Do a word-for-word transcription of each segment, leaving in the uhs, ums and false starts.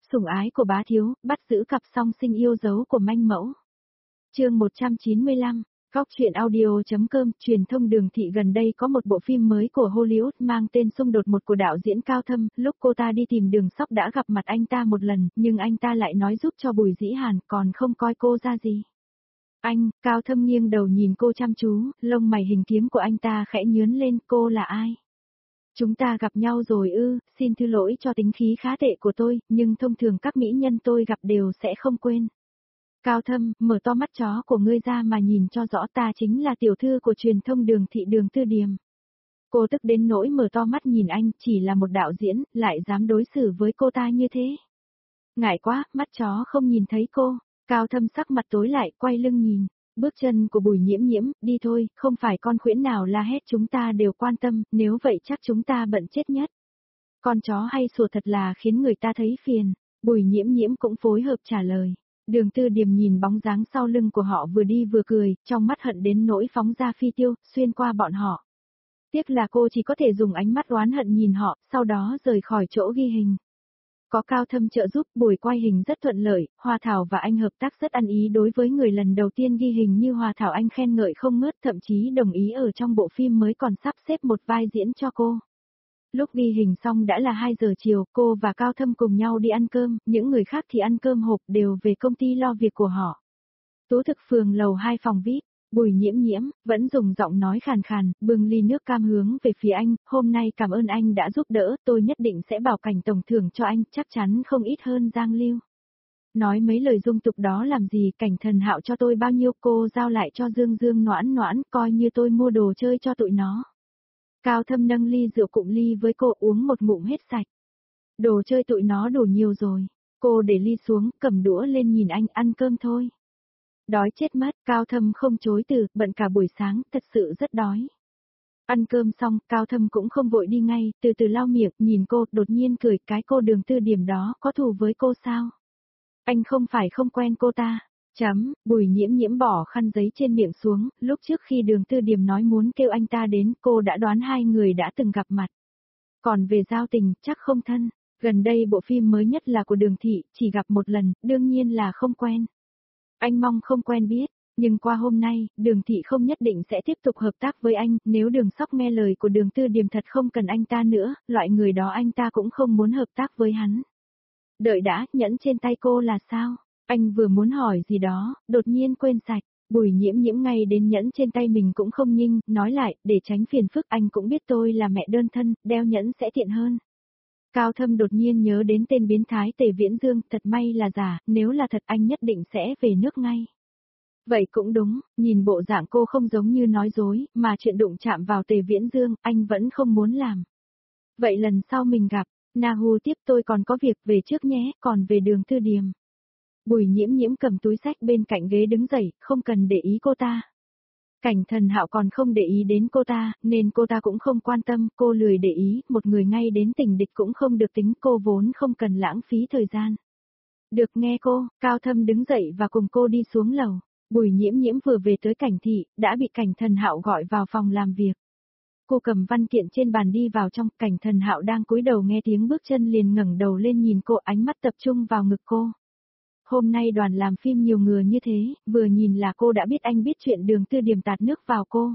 Sủng ái của bá thiếu, bắt giữ cặp song sinh yêu dấu của manh mẫu. Chương một trăm chín mươi lăm, Góc truyện audio.com, truyền thông Đường Thị gần đây có một bộ phim mới của Hollywood mang tên Xung đột một của đạo diễn Cao Thâm, lúc cô ta đi tìm Đường Sóc đã gặp mặt anh ta một lần, nhưng anh ta lại nói giúp cho Bùi Dĩ Hàn, còn không coi cô ra gì. Anh, Cao Thâm nghiêng đầu nhìn cô chăm chú, lông mày hình kiếm của anh ta khẽ nhướn lên, cô là ai? Chúng ta gặp nhau rồi ư, xin thứ lỗi cho tính khí khá tệ của tôi, nhưng thông thường các mỹ nhân tôi gặp đều sẽ không quên. Cao Thâm, mở to mắt chó của ngươi ra mà nhìn cho rõ, ta chính là tiểu thư của truyền thông Đường Thị Đường Tư Điềm. Cô tức đến nỗi mở to mắt nhìn anh, chỉ là một đạo diễn, lại dám đối xử với cô ta như thế. Ngại quá, mắt chó không nhìn thấy cô. Cao Thâm sắc mặt tối lại, quay lưng nhìn. Bước chân của Bùi Nhiễm Nhiễm, đi thôi, không phải con khuyển nào la hét chúng ta đều quan tâm, nếu vậy chắc chúng ta bận chết nhất. Con chó hay sủa thật là khiến người ta thấy phiền. Bùi Nhiễm Nhiễm cũng phối hợp trả lời. Đường Tư Điềm nhìn bóng dáng sau lưng của họ vừa đi vừa cười, trong mắt hận đến nỗi phóng ra phi tiêu, xuyên qua bọn họ. Tiếc là cô chỉ có thể dùng ánh mắt oán hận nhìn họ, sau đó rời khỏi chỗ ghi hình. Có Cao Thâm trợ giúp, buổi quay hình rất thuận lợi, Hoa Thảo và anh hợp tác rất ăn ý. Đối với người lần đầu tiên ghi hình như Hoa Thảo anh khen ngợi không ngớt, thậm chí đồng ý ở trong bộ phim mới còn sắp xếp một vai diễn cho cô. Lúc ghi hình xong đã là hai giờ chiều, cô và Cao Thâm cùng nhau đi ăn cơm, những người khác thì ăn cơm hộp đều về công ty lo việc của họ. Tú Thực Phường lầu hai phòng vi ai pi, Bùi Nhiễm Nhiễm, vẫn dùng giọng nói khàn khàn, bưng ly nước cam hướng về phía anh, hôm nay cảm ơn anh đã giúp đỡ, tôi nhất định sẽ bảo Cảnh tổng thưởng cho anh, chắc chắn không ít hơn Giang Lưu. Nói mấy lời dung tục đó làm gì, Cảnh Thần Hạo cho tôi bao nhiêu cô giao lại cho Dương Dương Noãn Noãn, coi như tôi mua đồ chơi cho tụi nó. Cao Thâm nâng ly rượu cụng ly với cô uống một ngụm hết sạch. Đồ chơi tụi nó đủ nhiều rồi. Cô để ly xuống, cầm đũa lên nhìn anh, ăn cơm thôi. Đói chết mất, Cao Thâm không chối từ, bận cả buổi sáng, thật sự rất đói. Ăn cơm xong, Cao Thâm cũng không vội đi ngay, từ từ lau miệng, nhìn cô, đột nhiên cười, cái cô Đường Tư Điềm đó, có thù với cô sao? Anh không phải không quen cô ta. Chấm, Bùi Nhiễm Nhiễm bỏ khăn giấy trên miệng xuống, lúc trước khi Đường Tư Điềm nói muốn kêu anh ta đến, cô đã đoán hai người đã từng gặp mặt. Còn về giao tình, chắc không thân. Gần đây bộ phim mới nhất là của Đường Thị, chỉ gặp một lần, đương nhiên là không quen. Anh mong không quen biết, nhưng qua hôm nay, Đường Thị không nhất định sẽ tiếp tục hợp tác với anh, nếu Đường Sóc nghe lời của Đường Tư Điềm thật không cần anh ta nữa, loại người đó anh ta cũng không muốn hợp tác với hắn. Đợi đã, nhẫn trên tay cô là sao? Anh vừa muốn hỏi gì đó, đột nhiên quên sạch. Bùi Nhiễm Nhiễm ngay đến nhẫn trên tay mình cũng không nhinh, nói lại, để tránh phiền phức, anh cũng biết tôi là mẹ đơn thân, đeo nhẫn sẽ tiện hơn. Cao Thâm đột nhiên nhớ đến tên biến thái Tề Viễn Dương, thật may là giả, nếu là thật anh nhất định sẽ về nước ngay. Vậy cũng đúng, nhìn bộ dạng cô không giống như nói dối, mà chuyện đụng chạm vào Tề Viễn Dương, anh vẫn không muốn làm. Vậy lần sau mình gặp, Nahu tiếp tôi còn có việc về trước nhé, còn về Đường Tư Điềm. Bùi Nhiễm Nhiễm cầm túi xách bên cạnh ghế đứng dậy, không cần để ý cô ta. Cảnh Thần Hạo còn không để ý đến cô ta, nên cô ta cũng không quan tâm, cô lười để ý, một người ngay đến tình địch cũng không được tính, cô vốn không cần lãng phí thời gian. Được nghe cô, Cao Thâm đứng dậy và cùng cô đi xuống lầu. Bùi Nhiễm Nhiễm vừa về tới Cảnh Thị, đã bị Cảnh Thần Hạo gọi vào phòng làm việc. Cô cầm văn kiện trên bàn đi vào trong, Cảnh Thần Hạo đang cúi đầu nghe tiếng bước chân liền ngẩng đầu lên nhìn cô, ánh mắt tập trung vào ngực cô. Hôm nay đoàn làm phim nhiều người như thế, vừa nhìn là cô đã biết anh biết chuyện Đường Tư Điềm tạt nước vào cô.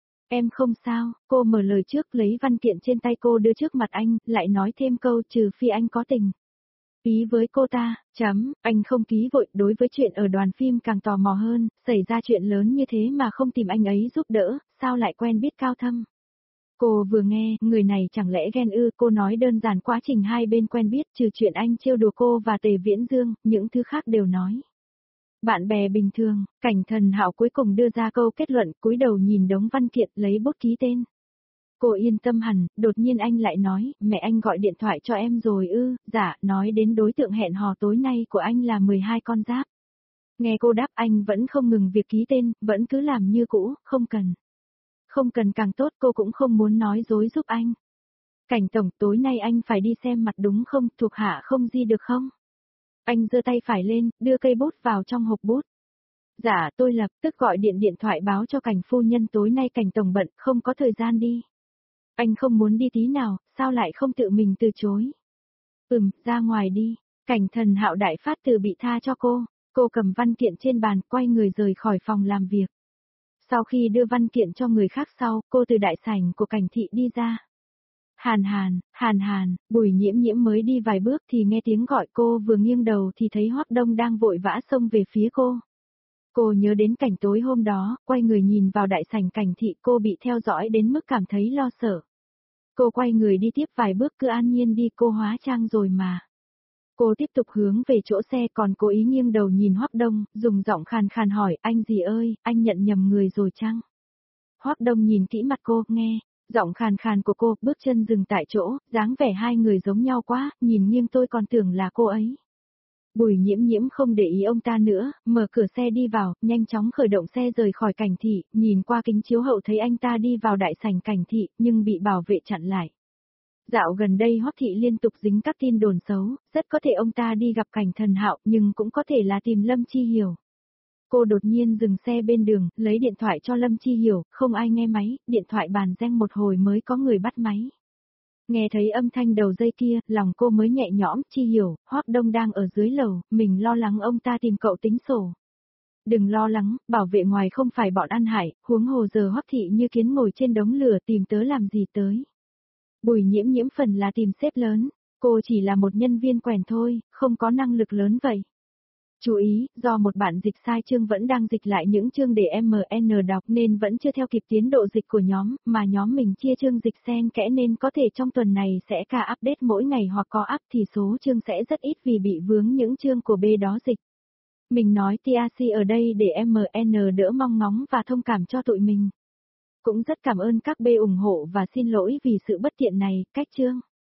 Em không sao, cô mở lời trước lấy văn kiện trên tay cô đưa trước mặt anh, lại nói thêm câu trừ phi anh có tình. Ý với cô ta, chấm, anh không ký vội, đối với chuyện ở đoàn phim càng tò mò hơn, xảy ra chuyện lớn như thế mà không tìm anh ấy giúp đỡ, sao lại quen biết Cao Thâm. Cô vừa nghe, người này chẳng lẽ ghen ư, cô nói đơn giản quá trình hai bên quen biết, trừ chuyện anh trêu đùa cô và Tề Viễn Dương, những thứ khác đều nói. Bạn bè bình thường, Cảnh Thần Hạo cuối cùng đưa ra câu kết luận, cúi đầu nhìn đống văn kiện lấy bút ký tên. Cô yên tâm hẳn, đột nhiên anh lại nói, mẹ anh gọi điện thoại cho em rồi ư, dạ, nói đến đối tượng hẹn hò tối nay của anh là mười hai con giáp. Nghe cô đáp anh vẫn không ngừng việc ký tên, vẫn cứ làm như cũ, không cần. Không cần càng tốt, cô cũng không muốn nói dối giúp anh. Cảnh tổng, tối nay anh phải đi xem mặt đúng không, thuộc hạ không di được không? Anh giơ tay phải lên, đưa cây bút vào trong hộp bút. Dạ, tôi lập tức gọi điện điện thoại báo cho Cảnh phu nhân tối nay Cảnh tổng bận, không có thời gian đi. Anh không muốn đi tí nào, sao lại không tự mình từ chối? Ừm, ra ngoài đi. Cảnh Thần Hạo đại phát từ bị tha cho cô, cô cầm văn kiện trên bàn, quay người rời khỏi phòng làm việc. Sau khi đưa văn kiện cho người khác sau, cô từ đại sảnh của Cảnh thị đi ra. Hàn Hàn, Hàn Hàn, Bùi Nhiễm Nhiễm mới đi vài bước thì nghe tiếng gọi cô, vừa nghiêng đầu thì thấy Hoắc Đông đang vội vã xông về phía cô. Cô nhớ đến cảnh tối hôm đó, quay người nhìn vào đại sảnh Cảnh thị, cô bị theo dõi đến mức cảm thấy lo sợ. Cô quay người đi tiếp vài bước, cứ an nhiên đi, cô hóa trang rồi mà. Cô tiếp tục hướng về chỗ xe, còn cố ý nghiêng đầu nhìn Hoắc Đông, dùng giọng khàn khàn hỏi, anh gì ơi, anh nhận nhầm người rồi chăng? Hoắc Đông nhìn kỹ mặt cô, nghe, giọng khàn khàn của cô, bước chân dừng tại chỗ, dáng vẻ hai người giống nhau quá, nhìn nghiêng tôi còn tưởng là cô ấy. Bùi Nhiễm Nhiễm không để ý ông ta nữa, mở cửa xe đi vào, nhanh chóng khởi động xe rời khỏi Cảnh thị, nhìn qua kính chiếu hậu thấy anh ta đi vào đại sảnh Cảnh thị, nhưng bị bảo vệ chặn lại. Dạo gần đây Hoắc thị liên tục dính các tin đồn xấu, rất có thể ông ta đi gặp Cảnh Thần Hạo, nhưng cũng có thể là tìm Lâm Chi Hiểu. Cô đột nhiên dừng xe bên đường, lấy điện thoại cho Lâm Chi Hiểu, không ai nghe máy, điện thoại bàn reng một hồi mới có người bắt máy. Nghe thấy âm thanh đầu dây kia, lòng cô mới nhẹ nhõm, Chi Hiểu, Hoắc Đông đang ở dưới lầu, mình lo lắng ông ta tìm cậu tính sổ. Đừng lo lắng, bảo vệ ngoài không phải bọn ăn hại, huống hồ giờ Hoắc thị như kiến ngồi trên đống lửa, tìm tớ làm gì tới. Bùi Nhiễm Nhiễm phần là tìm sếp lớn, cô chỉ là một nhân viên quèn thôi, không có năng lực lớn vậy. Chú ý, do một bạn dịch sai chương vẫn đang dịch lại những chương để em en đọc nên vẫn chưa theo kịp tiến độ dịch của nhóm, mà nhóm mình chia chương dịch xen kẽ nên có thể trong tuần này sẽ cả update mỗi ngày, hoặc có up thì số chương sẽ rất ít vì bị vướng những chương của B đó dịch. Mình nói tê a xê ở đây để em en đỡ mong ngóng và thông cảm cho tụi mình. Cũng rất cảm ơn các B ủng hộ và xin lỗi vì sự bất tiện này, cách chương.